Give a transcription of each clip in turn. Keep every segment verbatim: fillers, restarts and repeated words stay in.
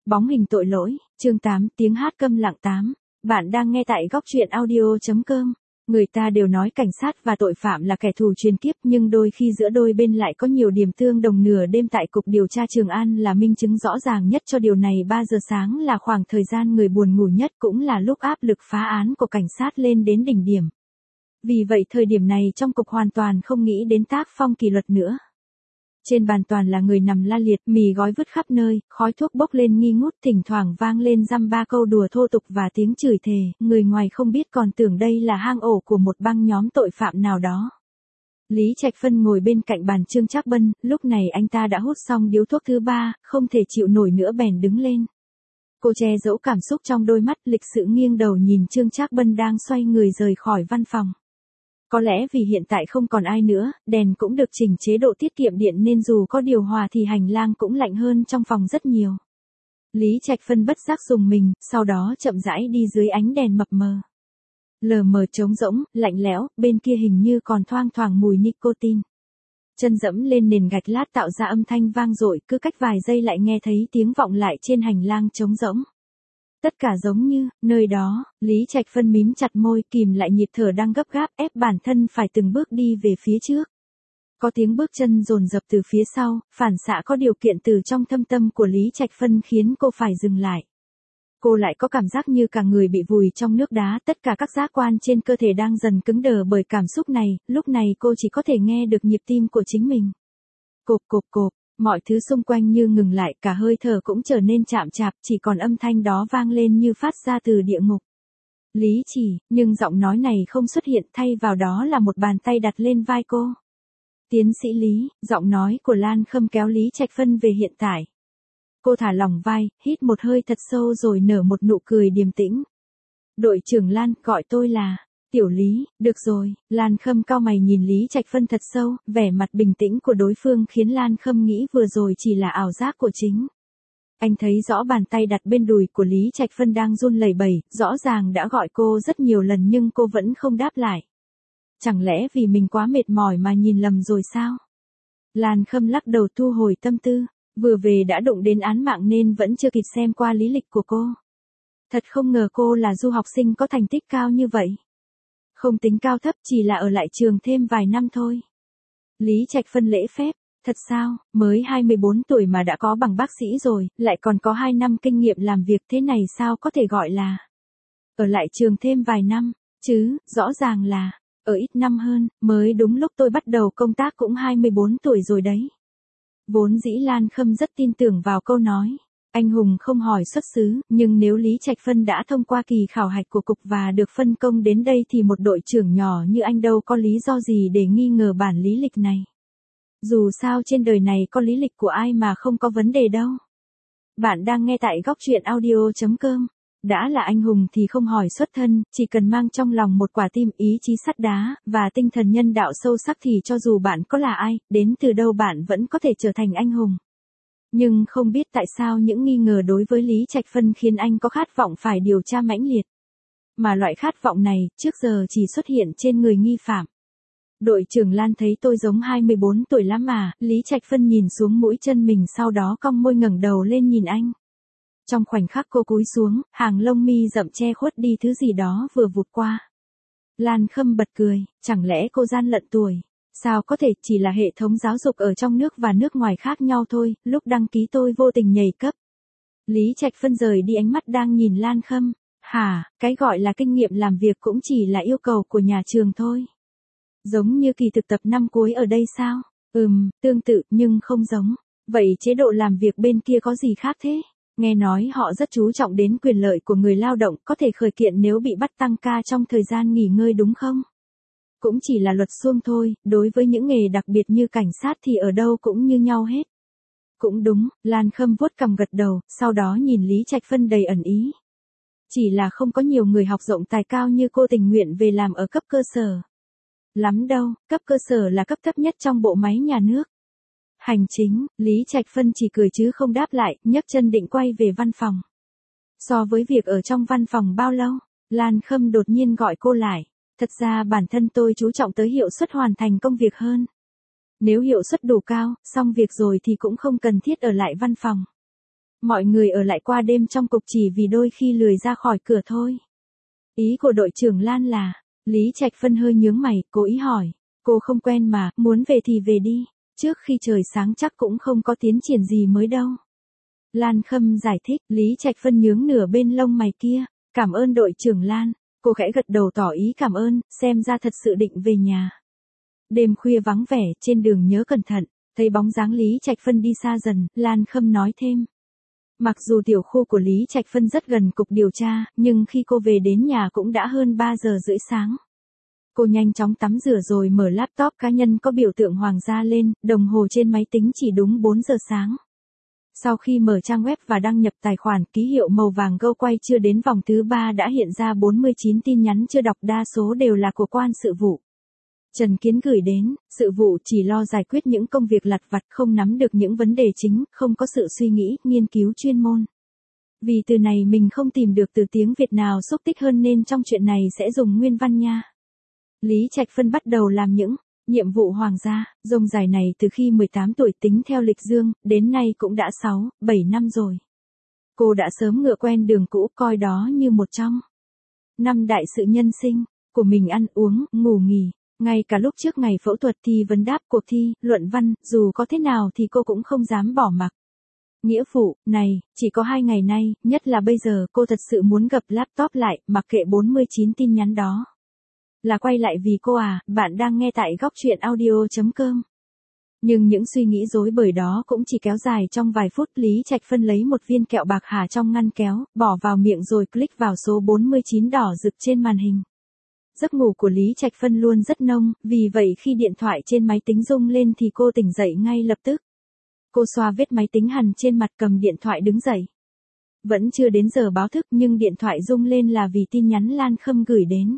Bóng hình tội lỗi, chương tám, tiếng hát câm lặng tám. Bạn đang nghe tại góc truyện audio.com. Người ta đều nói cảnh sát và tội phạm là kẻ thù truyền kiếp, nhưng đôi khi giữa đôi bên lại có nhiều điểm tương đồng. Nửa đêm tại cục điều tra Trường An là minh chứng rõ ràng nhất cho điều này. ba giờ sáng là khoảng thời gian người buồn ngủ nhất, cũng là lúc áp lực phá án của cảnh sát lên đến đỉnh điểm. Vì vậy thời điểm này trong cục hoàn toàn không nghĩ đến tác phong kỷ luật nữa. Trên bàn toàn là người nằm la liệt, mì gói vứt khắp nơi, khói thuốc bốc lên nghi ngút, thỉnh thoảng vang lên dăm ba câu đùa thô tục và tiếng chửi thề. Người ngoài không biết còn tưởng đây là hang ổ của một băng nhóm tội phạm nào đó. Lý Trạch Phân ngồi bên cạnh bàn Trương Trác Bân, lúc này anh ta đã hút xong điếu thuốc thứ ba, không thể chịu nổi nữa bèn đứng lên. Cô che giấu cảm xúc trong đôi mắt, lịch sự nghiêng đầu nhìn Trương Trác Bân đang xoay người rời khỏi văn phòng. Có lẽ vì hiện tại không còn ai nữa, đèn cũng được chỉnh chế độ tiết kiệm điện nên dù có điều hòa thì hành lang cũng lạnh hơn trong phòng rất nhiều. Lý Trạch Phân bất giác dùng mình, sau đó chậm rãi đi dưới ánh đèn mập mờ. Lờ mờ trống rỗng, lạnh lẽo, bên kia hình như còn thoang thoảng mùi nicotine. Chân dẫm lên nền gạch lát tạo ra âm thanh vang dội, cứ cách vài giây lại nghe thấy tiếng vọng lại trên hành lang trống rỗng. Tất cả giống như, nơi đó, Lý Trạch Phân mím chặt môi, kìm lại nhịp thở đang gấp gáp, ép bản thân phải từng bước đi về phía trước. Có tiếng bước chân dồn dập từ phía sau, phản xạ có điều kiện từ trong thâm tâm của Lý Trạch Phân khiến cô phải dừng lại. Cô lại có cảm giác như cả người bị vùi trong nước đá, tất cả các giác quan trên cơ thể đang dần cứng đờ bởi cảm xúc này, lúc này cô chỉ có thể nghe được nhịp tim của chính mình. Cộp cộp cộp. Mọi thứ xung quanh như ngừng lại, cả hơi thở cũng trở nên chạm chạp, chỉ còn âm thanh đó vang lên như phát ra từ địa ngục. Lý Chỉ, nhưng giọng nói này không xuất hiện, thay vào đó là một bàn tay đặt lên vai cô. Tiến sĩ Lý, giọng nói của Lan Khâm kéo Lý Trạch Phân về hiện tại. Cô thả lỏng vai, hít một hơi thật sâu rồi nở một nụ cười điềm tĩnh. Đội trưởng Lan, gọi tôi là... Tiểu Lý, được rồi. Lan Khâm cau mày nhìn Lý Trạch Phân thật sâu, vẻ mặt bình tĩnh của đối phương khiến Lan Khâm nghĩ vừa rồi chỉ là ảo giác của chính. Anh thấy rõ bàn tay đặt bên đùi của Lý Trạch Phân đang run lẩy bẩy, rõ ràng đã gọi cô rất nhiều lần nhưng cô vẫn không đáp lại. Chẳng lẽ vì mình quá mệt mỏi mà nhìn lầm rồi sao? Lan Khâm lắc đầu thu hồi tâm tư, vừa về đã đụng đến án mạng nên vẫn chưa kịp xem qua lý lịch của cô. Thật không ngờ cô là du học sinh có thành tích cao như vậy. Không tính cao thấp, chỉ là ở lại trường thêm vài năm thôi. Lý Trạch Phân lễ phép, thật sao, mới hai mươi bốn tuổi mà đã có bằng bác sĩ rồi, lại còn có hai năm kinh nghiệm làm việc, thế này sao có thể gọi là ở lại trường thêm vài năm, chứ, rõ ràng là, ở ít năm hơn, mới đúng lúc tôi bắt đầu công tác cũng hai mươi bốn tuổi rồi đấy. Vốn dĩ Lan Khâm rất tin tưởng vào câu nói. Anh hùng không hỏi xuất xứ, nhưng nếu Lý Trạch Phân đã thông qua kỳ khảo hạch của cục và được phân công đến đây thì một đội trưởng nhỏ như anh đâu có lý do gì để nghi ngờ bản lý lịch này. Dù sao trên đời này có lý lịch của ai mà không có vấn đề đâu. Bạn đang nghe tại góc truyện audio.com. Đã là anh hùng thì không hỏi xuất thân, chỉ cần mang trong lòng một quả tim, ý chí sắt đá, và tinh thần nhân đạo sâu sắc thì cho dù bạn có là ai, đến từ đâu bạn vẫn có thể trở thành anh hùng. Nhưng không biết tại sao những nghi ngờ đối với Lý Trạch Phân khiến anh có khát vọng phải điều tra mãnh liệt. Mà loại khát vọng này, trước giờ chỉ xuất hiện trên người nghi phạm. Đội trưởng Lan thấy tôi giống hai mươi bốn tuổi lắm mà, Lý Trạch Phân nhìn xuống mũi chân mình sau đó cong môi ngẩng đầu lên nhìn anh. Trong khoảnh khắc cô cúi xuống, hàng lông mi rậm che khuất đi thứ gì đó vừa vụt qua. Lan Khâm bật cười, chẳng lẽ cô gian lận tuổi? Sao có thể, chỉ là hệ thống giáo dục ở trong nước và nước ngoài khác nhau thôi, lúc đăng ký tôi vô tình nhảy cấp. Lý Trạch Phân rời đi ánh mắt đang nhìn Lan Khâm. Hả, cái gọi là kinh nghiệm làm việc cũng chỉ là yêu cầu của nhà trường thôi. Giống như kỳ thực tập năm cuối ở đây sao? Ừm, tương tự nhưng không giống. Vậy chế độ làm việc bên kia có gì khác thế? Nghe nói họ rất chú trọng đến quyền lợi của người lao động, có thể khởi kiện nếu bị bắt tăng ca trong thời gian nghỉ ngơi đúng không? Cũng chỉ là luật suông thôi, đối với những nghề đặc biệt như cảnh sát thì ở đâu cũng như nhau hết. Cũng đúng, Lan Khâm vuốt cằm gật đầu, sau đó nhìn Lý Trạch Phân đầy ẩn ý. Chỉ là không có nhiều người học rộng tài cao như cô tình nguyện về làm ở cấp cơ sở. Lắm đâu, cấp cơ sở là cấp thấp nhất trong bộ máy nhà nước. Hành chính, Lý Trạch Phân chỉ cười chứ không đáp lại, nhấc chân định quay về văn phòng. So với việc ở trong văn phòng bao lâu, Lan Khâm đột nhiên gọi cô lại. Thật ra bản thân tôi chú trọng tới hiệu suất hoàn thành công việc hơn. Nếu hiệu suất đủ cao, xong việc rồi thì cũng không cần thiết ở lại văn phòng. Mọi người ở lại qua đêm trong cục chỉ vì đôi khi lười ra khỏi cửa thôi. Ý của đội trưởng Lan là, Lý Trạch Phân hơi nhướng mày, cố ý hỏi. Cô không quen mà, muốn về thì về đi. Trước khi trời sáng chắc cũng không có tiến triển gì mới đâu. Lan Khâm giải thích, Lý Trạch Phân nhướng nửa bên lông mày kia. Cảm ơn đội trưởng Lan. Cô khẽ gật đầu tỏ ý cảm ơn, xem ra thật sự định về nhà. Đêm khuya vắng vẻ, trên đường nhớ cẩn thận. Thấy bóng dáng Lý Trạch Phân đi xa dần, Lan Khâm nói thêm. Mặc dù tiểu khu của Lý Trạch Phân rất gần cục điều tra, nhưng khi cô về đến nhà cũng đã hơn ba giờ rưỡi sáng. Cô nhanh chóng tắm rửa rồi mở laptop cá nhân có biểu tượng hoàng gia lên, đồng hồ trên máy tính chỉ đúng bốn giờ sáng. Sau khi mở trang web và đăng nhập tài khoản, ký hiệu màu vàng Go quay chưa đến vòng thứ ba đã hiện ra bốn mươi chín tin nhắn chưa đọc, đa số đều là của quan sự vụ. Trần Kiến gửi đến, sự vụ chỉ lo giải quyết những công việc lặt vặt, không nắm được những vấn đề chính, không có sự suy nghĩ, nghiên cứu chuyên môn. Vì từ này mình không tìm được từ tiếng Việt nào xúc tích hơn nên trong chuyện này sẽ dùng nguyên văn nha. Lý Trạch Phân bắt đầu làm những nhiệm vụ hoàng gia, dông dài này từ khi mười tám tuổi tính theo lịch dương, đến nay cũng đã sáu, bảy năm rồi. Cô đã sớm ngựa quen đường cũ, coi đó như một trong năm đại sự nhân sinh của mình, ăn uống, ngủ nghỉ. Ngay cả lúc trước ngày phẫu thuật thi vấn đáp cuộc thi, luận văn, dù có thế nào thì cô cũng không dám bỏ mặc. Nghĩa vụ, này, chỉ có hai ngày nay, nhất là bây giờ cô thật sự muốn gập laptop lại, mặc kệ bốn mươi chín tin nhắn đó. Là quay lại vì cô à, bạn đang nghe tại góc truyện audio chấm com. Nhưng những suy nghĩ rối bời đó cũng chỉ kéo dài trong vài phút. Lý Trạch Phân lấy một viên kẹo bạc hà trong ngăn kéo, bỏ vào miệng rồi click vào số bốn mươi chín đỏ rực trên màn hình. Giấc ngủ của Lý Trạch Phân luôn rất nông, vì vậy khi điện thoại trên máy tính rung lên thì cô tỉnh dậy ngay lập tức. Cô xoa vết máy tính hằn trên mặt, cầm điện thoại đứng dậy. Vẫn chưa đến giờ báo thức nhưng điện thoại rung lên là vì tin nhắn Lan Khâm gửi đến.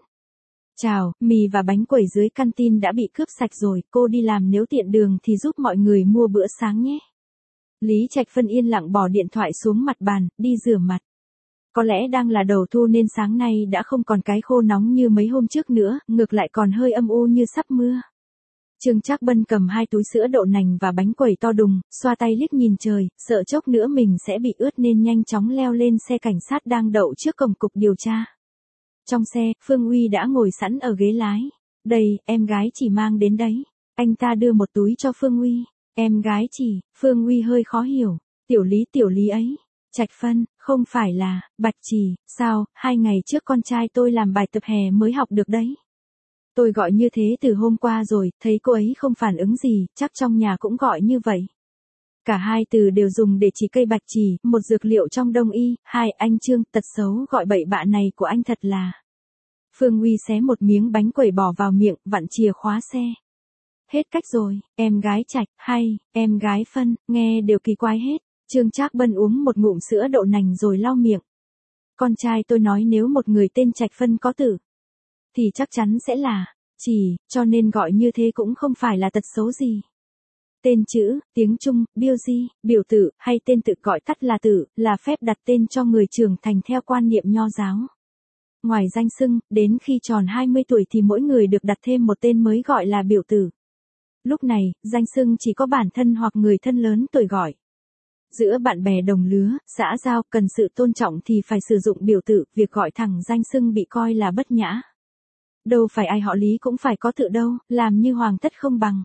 Chào, mì và bánh quẩy dưới căn tin đã bị cướp sạch rồi, cô đi làm nếu tiện đường thì giúp mọi người mua bữa sáng nhé. Lý Trạch Phân yên lặng bỏ điện thoại xuống mặt bàn, đi rửa mặt. Có lẽ đang là đầu thu nên sáng nay đã không còn cái khô nóng như mấy hôm trước nữa, ngược lại còn hơi âm u như sắp mưa. Trương Trác Bân cầm hai túi sữa đậu nành và bánh quẩy to đùng, xoa tay liếc nhìn trời, sợ chốc nữa mình sẽ bị ướt nên nhanh chóng leo lên xe cảnh sát đang đậu trước cổng cục điều tra. Trong xe, Phương Uy đã ngồi sẵn ở ghế lái. Đây, em gái chỉ mang đến đấy. Anh ta đưa một túi cho Phương Uy. Em gái chỉ, Phương Uy hơi khó hiểu. Tiểu Lý tiểu Lý ấy. Trạch Phân, không phải là, Bạch Trì, sao, hai ngày trước con trai tôi làm bài tập hè mới học được đấy. Tôi gọi như thế từ hôm qua rồi, thấy cô ấy không phản ứng gì, chắc trong nhà cũng gọi như vậy. Cả hai từ đều dùng để chỉ cây bạch trì, một dược liệu trong đông y. Hai, anh Trương, tật xấu gọi bậy bạ này của anh thật là. Phương Uy xé một miếng bánh quẩy bỏ vào miệng, vặn chìa khóa xe. Hết cách rồi, em gái Trạch, hay, em gái Phân, nghe đều kỳ quái hết. Trương Trác Bân uống một ngụm sữa đậu nành rồi lau miệng. Con trai tôi nói nếu một người tên Trạch Phân có tử, thì chắc chắn sẽ là Trì, cho nên gọi như thế cũng không phải là tật xấu gì. Tên chữ, tiếng Trung, biêu di, biểu tử, hay tên tự gọi tắt là tử, là phép đặt tên cho người trưởng thành theo quan niệm nho giáo. Ngoài danh xưng, đến khi tròn hai mươi tuổi thì mỗi người được đặt thêm một tên mới gọi là biểu tử. Lúc này, danh xưng chỉ có bản thân hoặc người thân lớn tuổi gọi. Giữa bạn bè đồng lứa, xã giao, cần sự tôn trọng thì phải sử dụng biểu tử, việc gọi thẳng danh xưng bị coi là bất nhã. Đâu phải ai họ Lý cũng phải có tự đâu, làm như hoàng thất không bằng.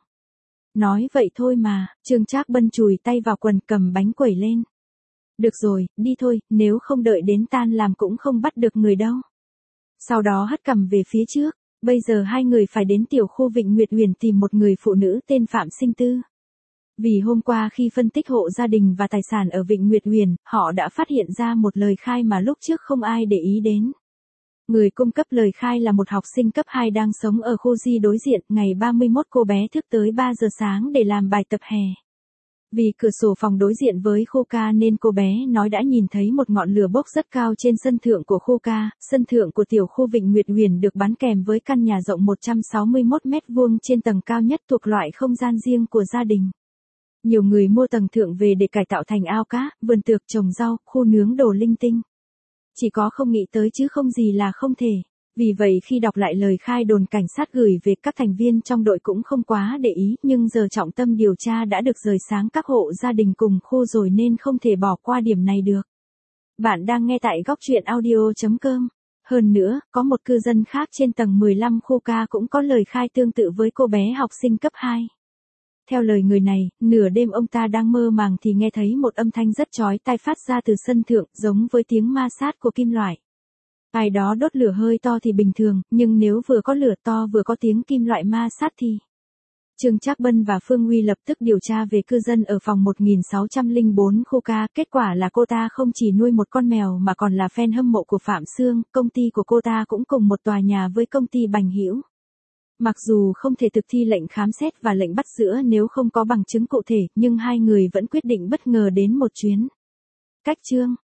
Nói vậy thôi mà, Trương Trác Bân chùi tay vào quần cầm bánh quẩy lên. Được rồi, đi thôi, nếu không đợi đến tan làm cũng không bắt được người đâu. Sau đó hất cằm về phía trước, bây giờ hai người phải đến tiểu khu Vịnh Nguyệt Huyền tìm một người phụ nữ tên Phạm Sinh Tư. Vì hôm qua khi phân tích hộ gia đình và tài sản ở Vịnh Nguyệt Huyền, họ đã phát hiện ra một lời khai mà lúc trước không ai để ý đến. Người cung cấp lời khai là một học sinh cấp hai đang sống ở khu Di đối diện, ngày ba mươi mốt cô bé thức tới ba giờ sáng để làm bài tập hè. Vì cửa sổ phòng đối diện với khu ca nên cô bé nói đã nhìn thấy một ngọn lửa bốc rất cao trên sân thượng của khu ca. Sân thượng của tiểu khu Vịnh Nguyệt Huyền được bán kèm với căn nhà rộng một trăm sáu mươi mốt mét vuông trên tầng cao nhất thuộc loại không gian riêng của gia đình. Nhiều người mua tầng thượng về để cải tạo thành ao cá, vườn tược trồng rau, khu nướng đồ linh tinh. Chỉ có không nghĩ tới chứ không gì là không thể. Vì vậy khi đọc lại lời khai đồn cảnh sát gửi về, các thành viên trong đội cũng không quá để ý, nhưng giờ trọng tâm điều tra đã được rời sáng các hộ gia đình cùng khu rồi nên không thể bỏ qua điểm này được. Bạn đang nghe tại góc truyện audio chấm com. Hơn nữa, có một cư dân khác trên tầng mười lăm khu K cũng có lời khai tương tự với cô bé học sinh cấp hai. Theo lời người này, nửa đêm ông ta đang mơ màng thì nghe thấy một âm thanh rất chói tai phát ra từ sân thượng, giống với tiếng ma sát của kim loại. Ai đó đốt lửa hơi to thì bình thường, nhưng nếu vừa có lửa to vừa có tiếng kim loại ma sát thì... Trương Trác Bân và Phương Huy lập tức điều tra về cư dân ở phòng một nghìn sáu trăm lẻ bốn khu K, kết quả là cô ta không chỉ nuôi một con mèo mà còn là fan hâm mộ của Phạm Sương, công ty của cô ta cũng cùng một tòa nhà với công ty Bành Hữu. Mặc dù không thể thực thi lệnh khám xét và lệnh bắt giữ nếu không có bằng chứng cụ thể, nhưng hai người vẫn quyết định bất ngờ đến một chuyến. Cách chương